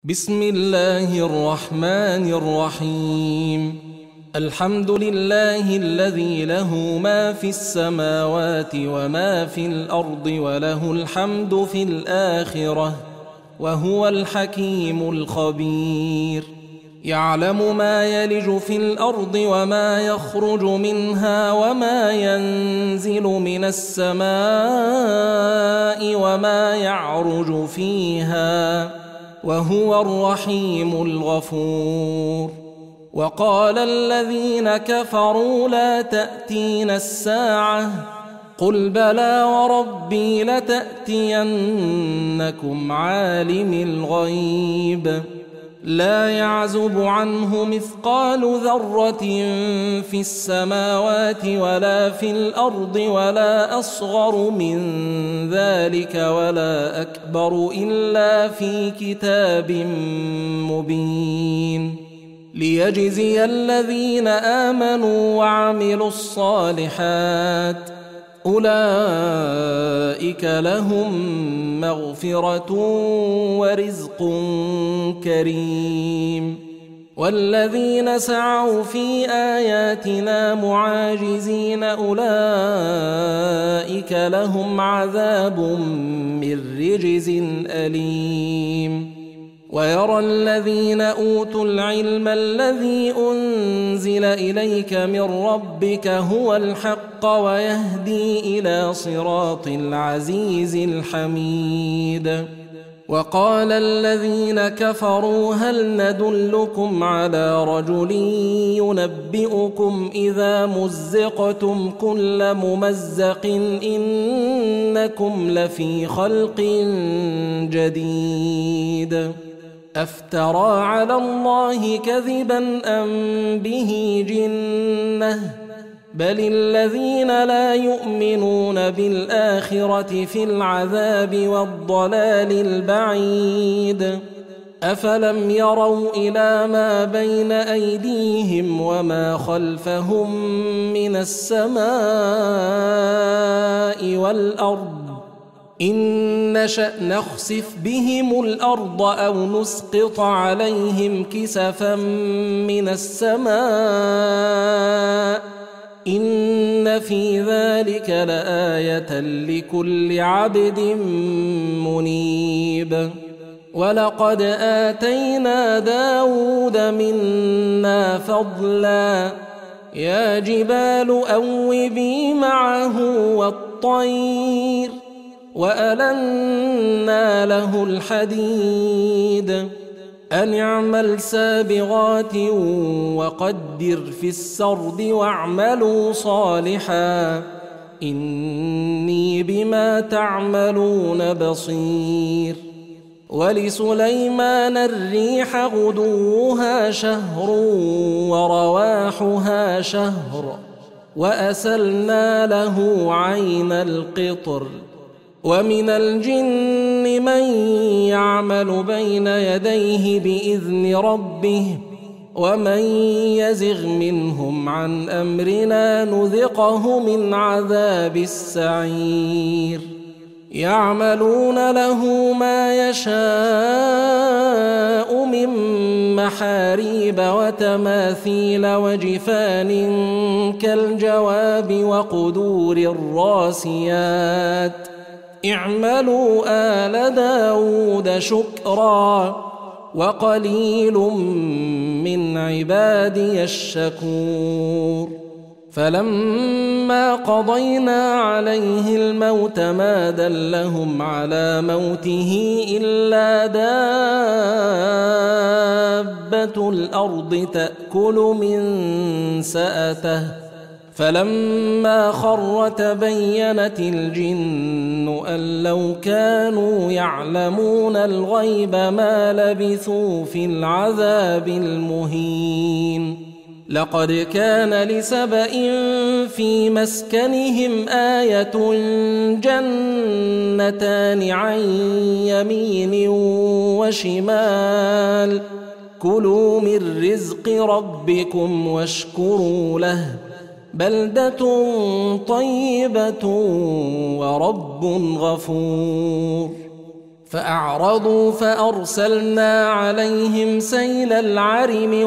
بسم الله الرحمن الرحيم. الحمد لله الذي له ما في السماوات وما في الأرض وله الحمد في الآخرة وهو الحكيم الخبير. يعلم ما يلج في الأرض وما يخرج منها وما ينزل من السماء وما يعرج فيها وهو الرحيم الغفور. وقال الذين كفروا لا تأتينا الساعة قل بلى وربي لتأتينكم عالم الغيب لا يعزب عنه مثقال ذرة في السماوات ولا في الأرض ولا أصغر من ذلك ولا أكبر إلا في كتاب مبين ليجزي الذين آمنوا وعملوا الصالحات أولئك لهم مغفرة ورزق كريم. والذين سعوا في آياتنا معاجزين أولئك لهم عذاب من رجز أليم. ويرى الذين أوتوا العلم الذي أنزل إليك من ربك هو الحق ويهدي إلى صراط العزيز الحميد. وقال الذين كفروا هل ندلكم على رجل ينبئكم إذا مزقتم كل ممزق إنكم لفي خلق جديد أفترى على الله كذبا أم به جنة بل الذين لا يؤمنون بالآخرة في العذاب والضلال البعيد. أفلم يروا إلى ما بين أيديهم وما خلفهم من السماء والأرض إن نشأ نخسف بهم الأرض أو نسقط عليهم كسفا من السماء إن في ذلك لآية لكل عبد منيب. ولقد آتينا داود منا فضلا يا جبال أوبي معه والطير وألنا له الحديد أن اعمل سابغات وقدر في السرد واعملوا صالحا إني بما تعملون بصير. ولسليمان الريح غدوها شهر ورواحها شهر وأسلنا له عين القطر. ومن الجن من يعمل بين يديه بإذن ربه ومن يزغ منهم عن أمرنا نذقه من عذاب السعير. يعملون له ما يشاء من محاريب وتماثيل وجفان كالجواب وقدور الراسيات اعملوا آل داود شكرا وقليل من عبادي الشكور. فلما قضينا عليه الموت ما دلهم على موته إلا دابة الأرض تأكل من سأته فلما خر تبينت الجن أن لو كانوا يعلمون الغيب ما لبثوا في العذاب المهين. لقد كان لسبإ في مسكنهم آية جنتان عن يمين وشمال كلوا من رزق ربكم واشكروا له بلدة طيبة ورب غفور. فأعرضوا فأرسلنا عليهم سيل العرم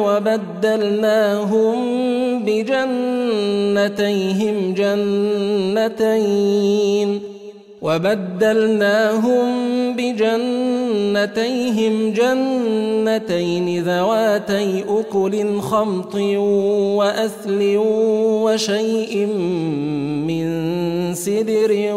وبدلناهم بجنتيهم جنتين ذواتي أكل خمط وأثل وشيء من سدر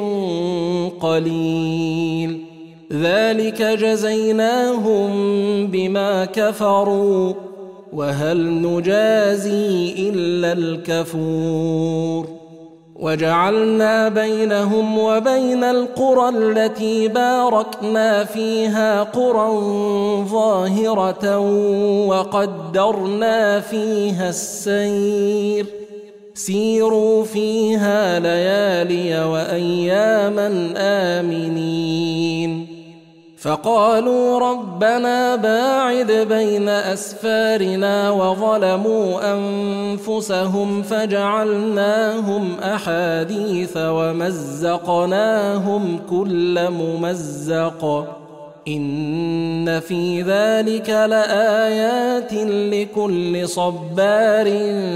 قليل ذلك جزيناهم بما كفروا وهل نجازي إلا الكفور وجعلنا بينهم وبين القرى التي باركنا فيها قرى ظاهرة وقدرنا فيها السير سيروا فيها ليالي وأياما آمنين فقالوا ربنا باعد بين أسفارنا وظلموا أنفسهم فجعلناهم أحاديث ومزقناهم كل ممزق إن في ذلك لآيات لكل صبار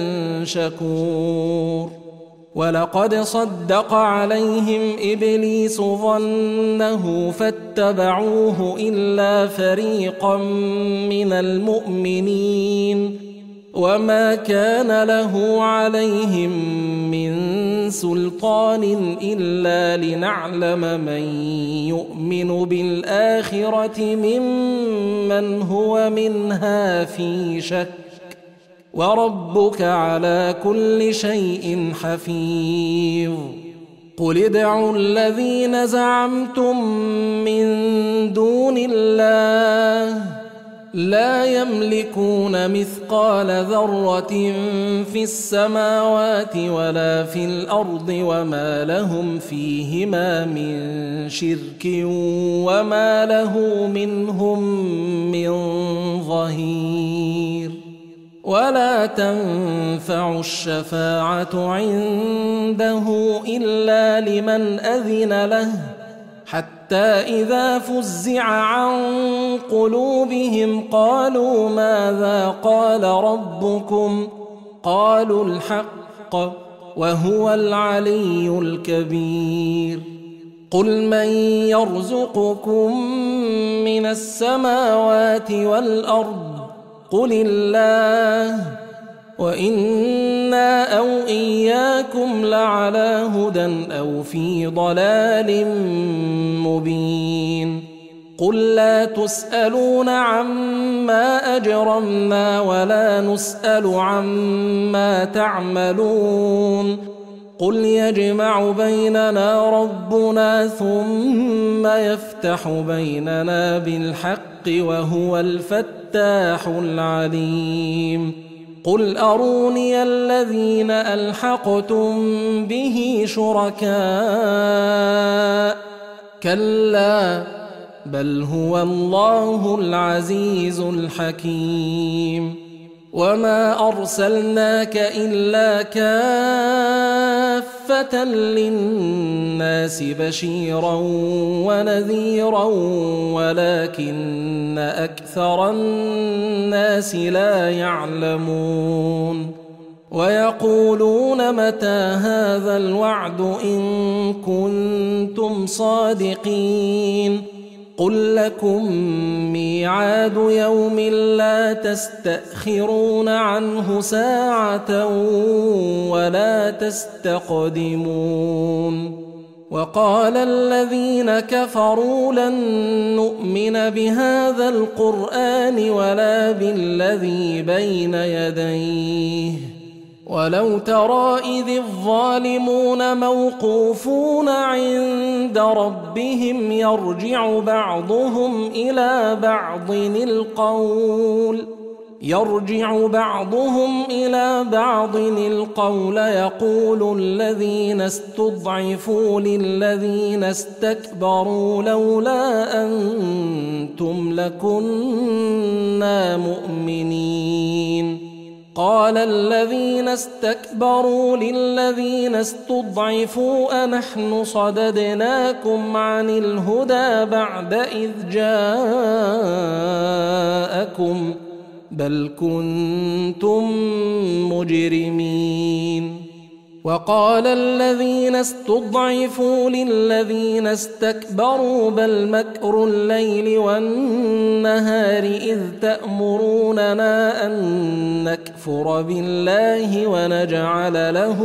شكور ولقد صدق عليهم إبليس ظنه فاتبعوه إلا فريقا من المؤمنين وما كان له عليهم من سلطان إلا لنعلم من يؤمن بالآخرة ممن هو منها في شك وربك على كل شيء حفيظ قل ادعوا الذين زعمتم من دون الله لا يملكون مثقال ذرة في السماوات ولا في الأرض وما لهم فيهما من شرك وما له منهم من ظهير ولا تنفع الشفاعة عنده إلا لمن أذن له حتى إذا فزع عن قلوبهم قالوا ماذا قال ربكم قالوا الحق وهو العلي الكبير قل من يرزقكم من السماوات والأرض قل الله وإنا أو إياكم لعلى هدى أو في ضلال مبين قل لا تسألون عما أجرمنا ولا نسأل عما تعملون قل يجمع بيننا ربنا ثم يفتح بيننا بالحق وهو الفتاح العليم قل أروني الذين ألحقتم به شركاء كلا بل هو الله العزيز الحكيم وما أرسلناك إلا كافة للناس بشيرا ونذيرا ولكن أكثر الناس لا يعلمون ويقولون متى هذا الوعد إن كنتم صادقين قل لكم ميعاد يوم لا تستأخرون عنه ساعة ولا تستقدمون وقال الذين كفروا لن نؤمن بهذا القرآن ولا بالذي بين يديه ولو ترى إذ الظالمون موقوفون عند ربهم يرجع بعضهم إلى بعض القول يقول الذين استضعفوا للذين استكبروا لولا أنتم لكنا مؤمنين قال الذين استكبروا للذين استضعفوا أنحن صددناكم عن الهدى بعد إذ جاءكم بل كنتم مجرمين. وقال الذين استضعفوا للذين استكبروا بل مكر الليل والنهار إذ تأمروننا أن نكفر بالله ونجعل له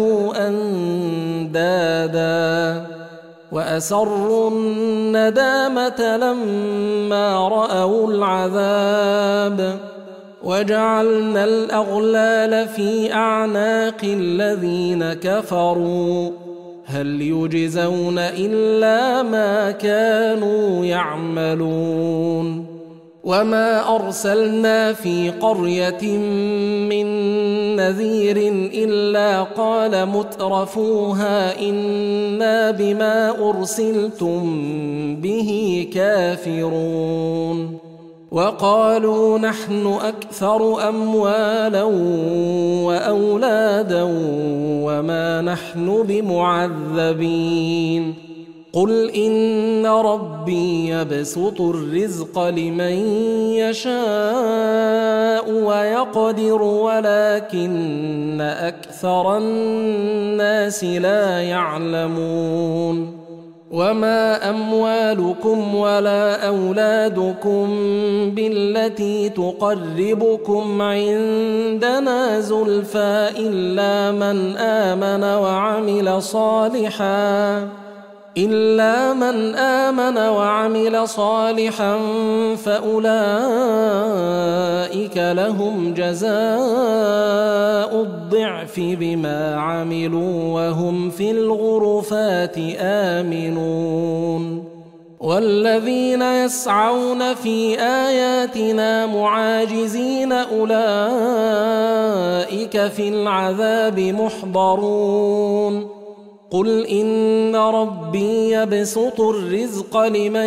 أندادا وأسروا الندامة لما رأوا العذاب وجعلنا الأغلال في أعناق الذين كفروا هل يجزون إلا ما كانوا يعملون. وما أرسلنا في قرية من نذير إلا قال مترفوها إنا بما أرسلتم به كافرون وقالوا نحن أكثر أموالا وأولادا وما نحن بمعذبين. قل إن ربي يبسط الرزق لمن يشاء ويقدر ولكن أكثر الناس لا يعلمون. وما أموالكم ولا أولادكم بالتي تقربكم عندنا زلفى إلا من آمن وعمل صالحا فأولئك لهم جزاء الضعف بما عملوا وهم في الغرفات آمنون. والذين يسعون في آياتنا معاجزين أولئك في العذاب محضرون. قل إن ربي يبسط الرزق لمن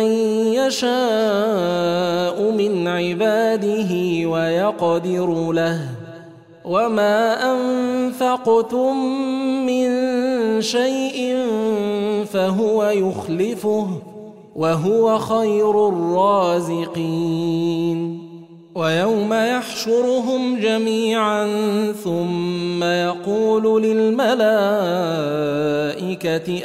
يشاء من عباده ويقدر له وما أنفقتم من شيء فهو يخلفه وهو خير الرازقين. ويوم يحشرهم جميعا ثم يقول للملائكة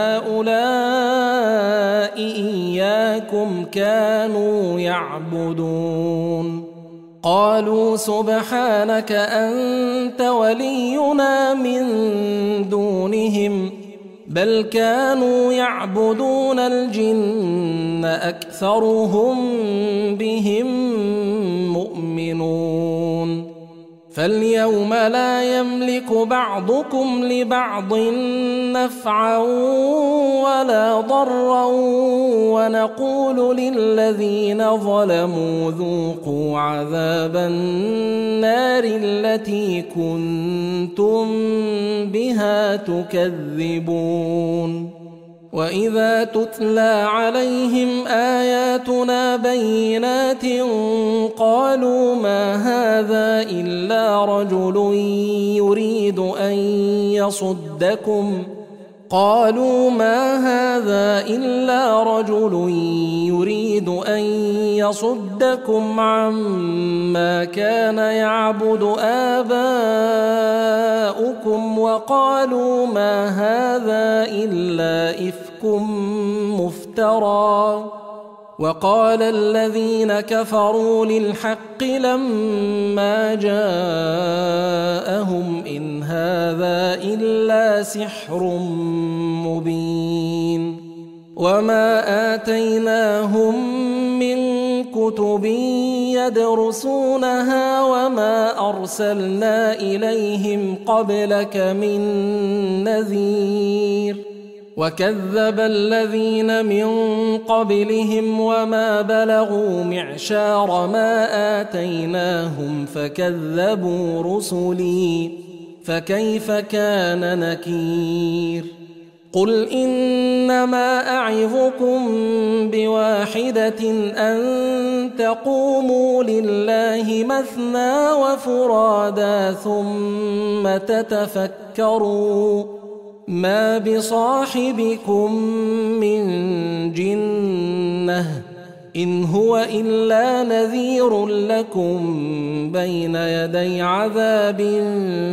أهؤلاء إياكم كانوا يعبدون قالوا سبحانك أنت ولينا من دونهم بل كانوا يعبدون الجن أكثرهم بهم مؤمنون. فاليوم لا يملك بعضكم لبعض نفعا ولا ضرا ونقول للذين ظلموا ذوقوا عذاب النار التي كنتم بها تكذبون. وإذا تتلى عليهم آياتنا بينات قالوا ما هذا إلا رجل يريد أن يصدكم عما كان يعبد آباؤكم وقالوا ما هذا إلا إفك مفترى. وقال الذين كفروا للحق لما جاءهم إن هذا إلا سحر مبين. وما آتيناهم من كتب يدرسونها وما أرسلنا إليهم قبلك من نذير وكذب الذين من قبلهم وما بلغوا معشار ما آتيناهم فكذبوا رسلي فكيف كان نكير. قل إنما أعظكم بواحدة أن تقوموا لله الليل مثنى وفرادا ثم تتفكروا ما بصاحبكم من جنة إن هو إلا نذير لكم بين يدي عذاب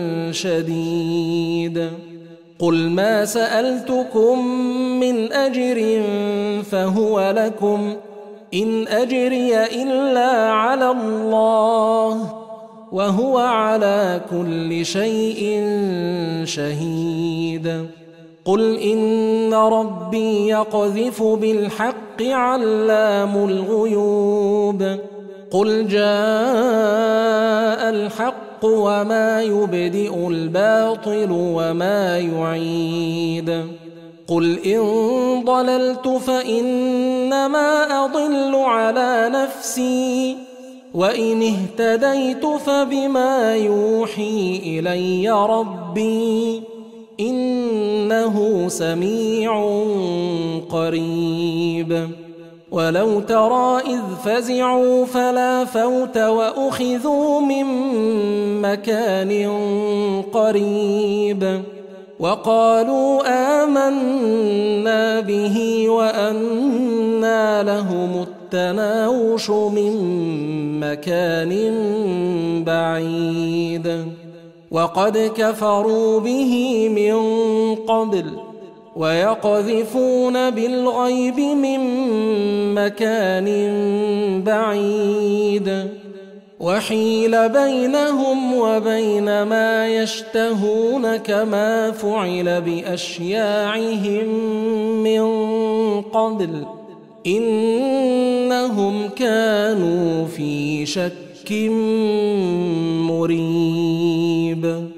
شديد قل ما سألتكم من أجر فهو لكم إن أجري إلا على الله وهو على كل شيء شهيد قل إن ربي يقذف بالحق علام الغيوب قل جاء الحق وما يبدئ الباطل وما يعيد قل إن ضللت فإنما أضل على نفسي وإن اهتديت فبما يوحي إلي ربي إنه سميع قريب ولو ترى إذ فزعوا فلا فوت وأخذوا من مكان قريب وقالوا آمنا به وأنى لهم التناوش من مكان بعيد وقد كفروا به من قبل ويقذفون بالغيب من مكان بعيد وحيل بينهم وبين ما يشتهون كما فعل بأشياعهم من قبل إنهم كانوا في شك مريب